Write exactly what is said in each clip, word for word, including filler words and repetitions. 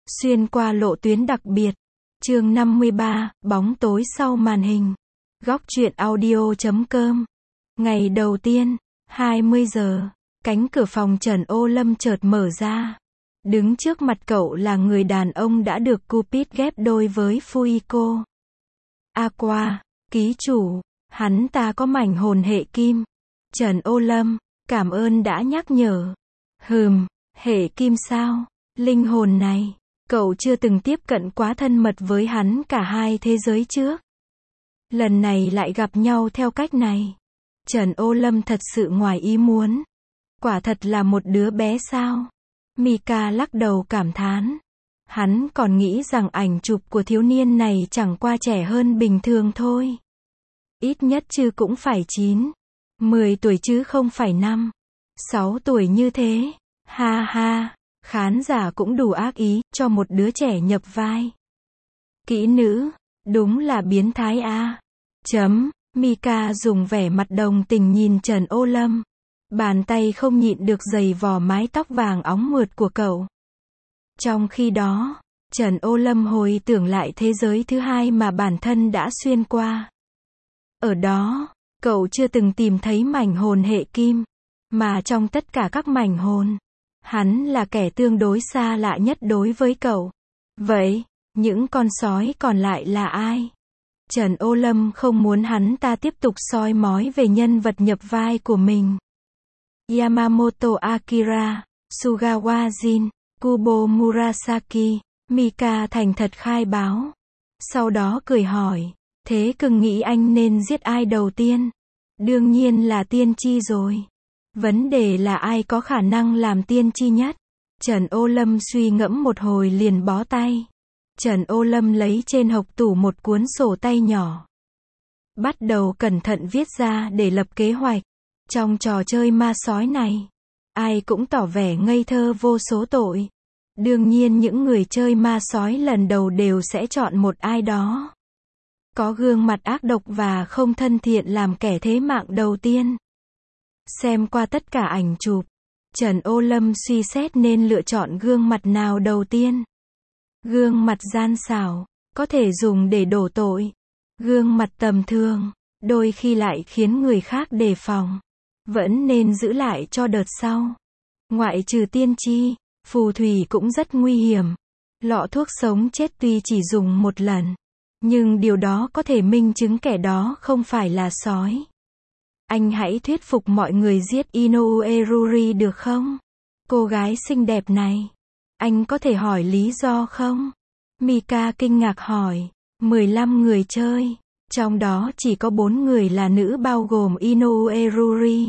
Xuyên qua lộ tuyến đặc biệt. Chương năm mươi ba, bóng tối sau màn hình. Góc truyện audio chấm com. Ngày đầu tiên, hai mươi giờ, cánh cửa phòng Trần Ô Lâm chợt mở ra. Đứng trước mặt cậu là người đàn ông đã được Cupid ghép đôi với Fuiko. Aqua, ký chủ, hắn ta có mảnh hồn hệ kim. Trần Ô Lâm, cảm ơn đã nhắc nhở. Hừm, hệ kim sao? Linh hồn này, cậu chưa từng tiếp cận quá thân mật với hắn cả hai thế giới trước. Lần này lại gặp nhau theo cách này. Trần Ô Lâm thật sự ngoài ý muốn. Quả thật là một đứa bé sao? Mika lắc đầu cảm thán. Hắn còn nghĩ rằng ảnh chụp của thiếu niên này chẳng qua trẻ hơn bình thường thôi. Ít nhất chứ cũng phải chín, mười tuổi chứ không phải năm, sáu tuổi như thế. Ha ha, khán giả cũng đủ ác ý, cho một đứa trẻ nhập vai. Kỹ nữ, đúng là biến thái a. Chấm, Mika dùng vẻ mặt đồng tình nhìn Trần Ô Lâm. Bàn tay không nhịn được giày vò mái tóc vàng óng mượt của cậu. Trong khi đó, Trần Ô Lâm hồi tưởng lại thế giới thứ hai mà bản thân đã xuyên qua. Ở đó, cậu chưa từng tìm thấy mảnh hồn hệ kim, mà trong tất cả các mảnh hồn, hắn là kẻ tương đối xa lạ nhất đối với cậu. Vậy, những con sói còn lại là ai? Trần Ô Lâm không muốn hắn ta tiếp tục soi mói về nhân vật nhập vai của mình. Yamamoto Akira, Sugawa Jin, Kubo Murasaki, Mika thành thật khai báo. Sau đó cười hỏi, thế cưng nghĩ anh nên giết ai đầu tiên? Đương nhiên là tiên tri rồi. Vấn đề là ai có khả năng làm tiên tri nhất? Trần Ô Lâm suy ngẫm một hồi liền bó tay. Trần Ô Lâm lấy trên hộc tủ một cuốn sổ tay nhỏ. Bắt đầu cẩn thận viết ra để lập kế hoạch. Trong trò chơi ma sói này, ai cũng tỏ vẻ ngây thơ vô số tội. Đương nhiên những người chơi ma sói lần đầu đều sẽ chọn một ai đó có gương mặt ác độc và không thân thiện làm kẻ thế mạng đầu tiên. Xem qua tất cả ảnh chụp, Trần Ô Lâm suy xét nên lựa chọn gương mặt nào đầu tiên. Gương mặt gian xảo, có thể dùng để đổ tội. Gương mặt tầm thường, đôi khi lại khiến người khác đề phòng. Vẫn nên giữ lại cho đợt sau. Ngoại trừ tiên tri, phù thủy cũng rất nguy hiểm. Lọ thuốc sống chết tuy chỉ dùng một lần, nhưng điều đó có thể minh chứng kẻ đó không phải là sói. Anh hãy thuyết phục mọi người giết Inoue Ruri được không? Cô gái xinh đẹp này. Anh có thể hỏi lý do không? Mika kinh ngạc hỏi. mười lăm người chơi, trong đó chỉ có bốn người là nữ bao gồm Inoue Ruri.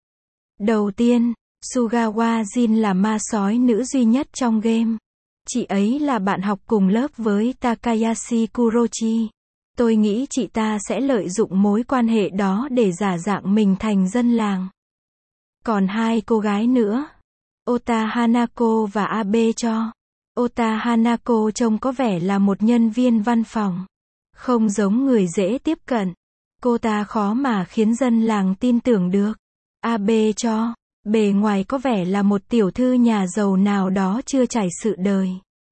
Đầu tiên, Sugawa Jin là ma sói nữ duy nhất trong game. Chị ấy là bạn học cùng lớp với Takayashi Kurochi. Tôi nghĩ chị ta sẽ lợi dụng mối quan hệ đó để giả dạng mình thành dân làng. Còn hai cô gái nữa, Ota Hanako và Abe Cho. Ota Hanako trông có vẻ là một nhân viên văn phòng, không giống người dễ tiếp cận. Cô ta khó mà khiến dân làng tin tưởng được. Abe Cho, bề ngoài có vẻ là một tiểu thư nhà giàu nào đó chưa trải sự đời.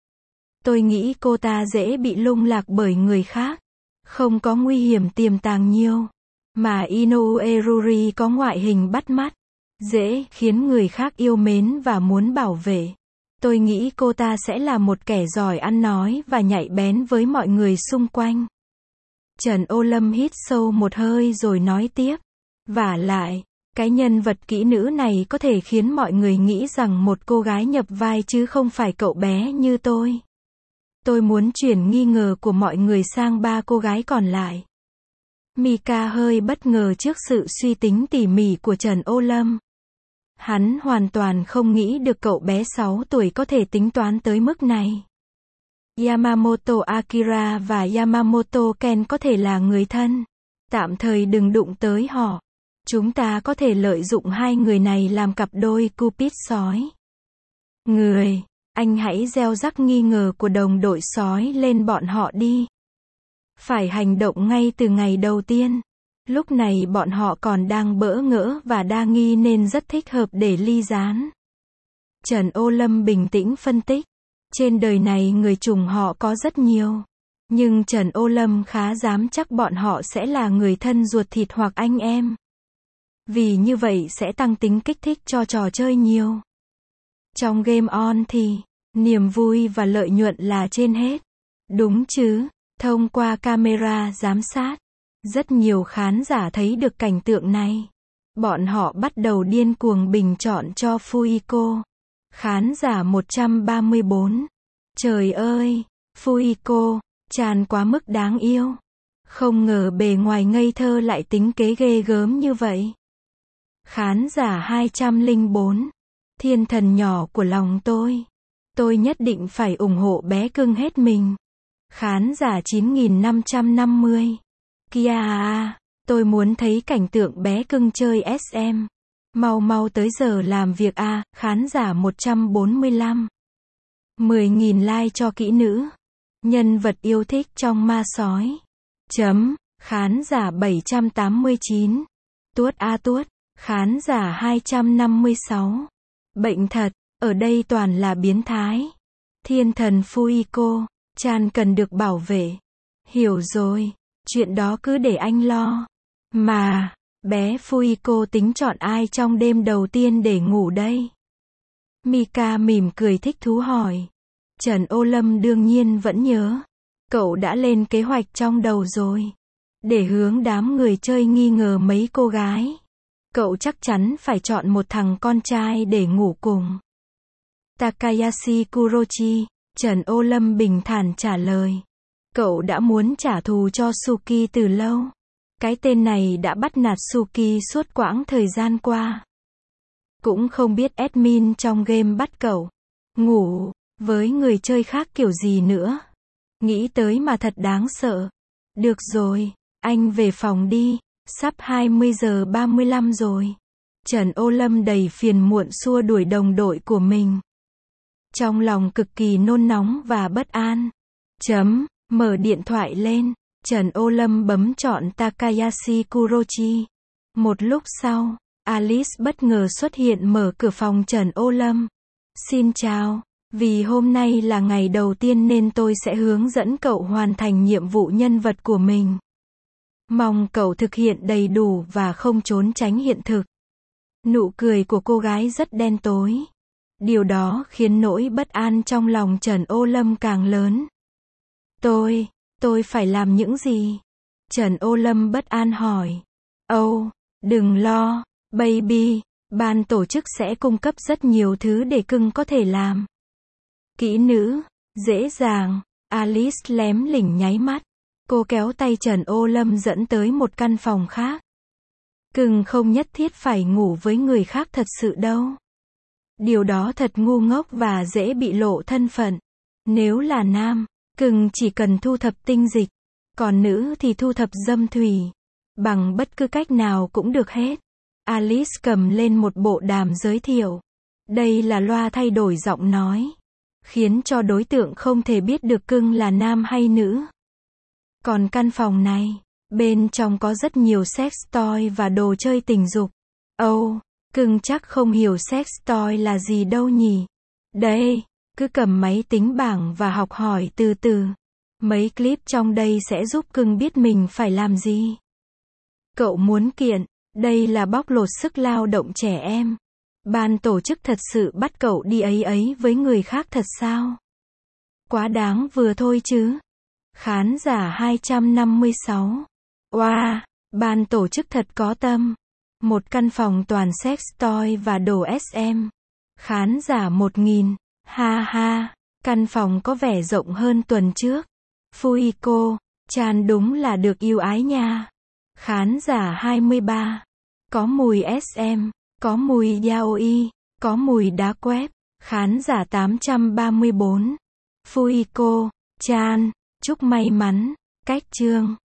Tôi nghĩ cô ta dễ bị lung lạc bởi người khác. Không có nguy hiểm tiềm tàng nhiều. Mà Inoue Ruri có ngoại hình bắt mắt, dễ khiến người khác yêu mến và muốn bảo vệ. Tôi nghĩ cô ta sẽ là một kẻ giỏi ăn nói và nhạy bén với mọi người xung quanh. Trần Ô Lâm hít sâu một hơi rồi nói tiếp. Vả lại, cái nhân vật kỹ nữ này có thể khiến mọi người nghĩ rằng một cô gái nhập vai chứ không phải cậu bé như tôi. Tôi muốn chuyển nghi ngờ của mọi người sang ba cô gái còn lại. Mika hơi bất ngờ trước sự suy tính tỉ mỉ của Trần Ô Lâm. Hắn hoàn toàn không nghĩ được cậu bé sáu tuổi có thể tính toán tới mức này. Yamamoto Akira và Yamamoto Ken có thể là người thân. Tạm thời đừng đụng tới họ. Chúng ta có thể lợi dụng hai người này làm cặp đôi Cupid sói. Người, anh hãy gieo rắc nghi ngờ của đồng đội sói lên bọn họ đi. Phải hành động ngay từ ngày đầu tiên. Lúc này bọn họ còn đang bỡ ngỡ và đa nghi nên rất thích hợp để ly gián. Trần Ô Lâm bình tĩnh phân tích. Trên đời này người trùng họ có rất nhiều. Nhưng Trần Ô Lâm khá dám chắc bọn họ sẽ là người thân ruột thịt hoặc anh em. Vì như vậy sẽ tăng tính kích thích cho trò chơi nhiều. Trong Game On thì, niềm vui và lợi nhuận là trên hết. Đúng chứ, thông qua camera giám sát, rất nhiều khán giả thấy được cảnh tượng này. Bọn họ bắt đầu điên cuồng bình chọn cho Fuiko. Khán giả một trăm ba mươi bốn. Trời ơi, Fuiko, Chan quá mức đáng yêu. Không ngờ bề ngoài ngây thơ lại tính kế ghê gớm như vậy. Khán giả hai trăm lẻ bốn. Thiên thần nhỏ của lòng tôi. Tôi nhất định phải ủng hộ bé cưng hết mình. Khán giả chín nghìn năm trăm năm mươi. Kia à, tôi muốn thấy cảnh tượng bé cưng chơi ét em. Mau mau tới giờ làm việc a, à, khán giả một trăm bốn mươi lăm. mười nghìn like cho kỹ nữ. Nhân vật yêu thích trong ma sói. Chấm, khán giả bảy trăm tám mươi chín. Tuốt a tuốt, khán giả hai trăm năm mươi sáu. Bệnh thật, ở đây toàn là biến thái. Thiên thần Fuiko, Chan cần được bảo vệ. Hiểu rồi, chuyện đó cứ để anh lo. Mà, bé Fuiko tính chọn ai trong đêm đầu tiên để ngủ đây? Mika mỉm cười thích thú hỏi. Trần Ô Lâm đương nhiên vẫn nhớ. Cậu đã lên kế hoạch trong đầu rồi. Để hướng đám người chơi nghi ngờ mấy cô gái. Cậu chắc chắn phải chọn một thằng con trai để ngủ cùng. Takayashi Kurochi, Trần Ô Lâm bình thản trả lời. Cậu đã muốn trả thù cho Suki từ lâu. Cái tên này đã bắt nạt Suki suốt quãng thời gian qua. Cũng không biết admin trong game bắt cậu ngủ với người chơi khác kiểu gì nữa. Nghĩ tới mà thật đáng sợ. Được rồi, anh về phòng đi, sắp hai mươi giờ ba mươi lăm rồi. Trần Ô Lâm đầy phiền muộn xua đuổi đồng đội của mình. Trong lòng cực kỳ nôn nóng và bất an. Chấm, mở điện thoại lên, Trần Ô Lâm bấm chọn Takayashi Kurochi. Một lúc sau, Alice bất ngờ xuất hiện mở cửa phòng Trần Ô Lâm. Xin chào, vì hôm nay là ngày đầu tiên nên tôi sẽ hướng dẫn cậu hoàn thành nhiệm vụ nhân vật của mình. Mong cậu thực hiện đầy đủ và không trốn tránh hiện thực. Nụ cười của cô gái rất đen tối. Điều đó khiến nỗi bất an trong lòng Trần Ô Lâm càng lớn. Tôi, tôi phải làm những gì? Trần Ô Lâm bất an hỏi. Oh, đừng lo, baby, ban tổ chức sẽ cung cấp rất nhiều thứ để cưng có thể làm. Kỹ nữ, dễ dàng, Alice lém lỉnh nháy mắt. Cô kéo tay Trần Ô Lâm dẫn tới một căn phòng khác. Cưng không nhất thiết phải ngủ với người khác thật sự đâu. Điều đó thật ngu ngốc và dễ bị lộ thân phận. Nếu là nam, cưng chỉ cần thu thập tinh dịch. Còn nữ thì thu thập dâm thủy. Bằng bất cứ cách nào cũng được hết. Alice cầm lên một bộ đàm giới thiệu. Đây là loa thay đổi giọng nói. Khiến cho đối tượng không thể biết được cưng là nam hay nữ. Còn căn phòng này, bên trong có rất nhiều sex toy và đồ chơi tình dục. Oh, cưng chắc không hiểu sex toy là gì đâu nhỉ. Đây, cứ cầm máy tính bảng và học hỏi từ từ. Mấy clip trong đây sẽ giúp cưng biết mình phải làm gì. Cậu muốn kiện, đây là bóc lột sức lao động trẻ em. Ban tổ chức thật sự bắt cậu đi ấy ấy với người khác thật sao? Quá đáng vừa thôi chứ. Khán giả hai trăm năm mươi sáu. Wow, ban tổ chức thật có tâm. Một căn phòng toàn sex toy và đồ ét em. Khán giả một nghìn. Ha ha, căn phòng có vẻ rộng hơn tuần trước. Fuiko, Chan đúng là được yêu ái nha. Khán giả hai mươi ba. Có mùi ét em, có mùi yaoi, có mùi đá web. Khán giả tám trăm ba mươi bốn. Fuiko, Chan, chúc may mắn. Cách chương.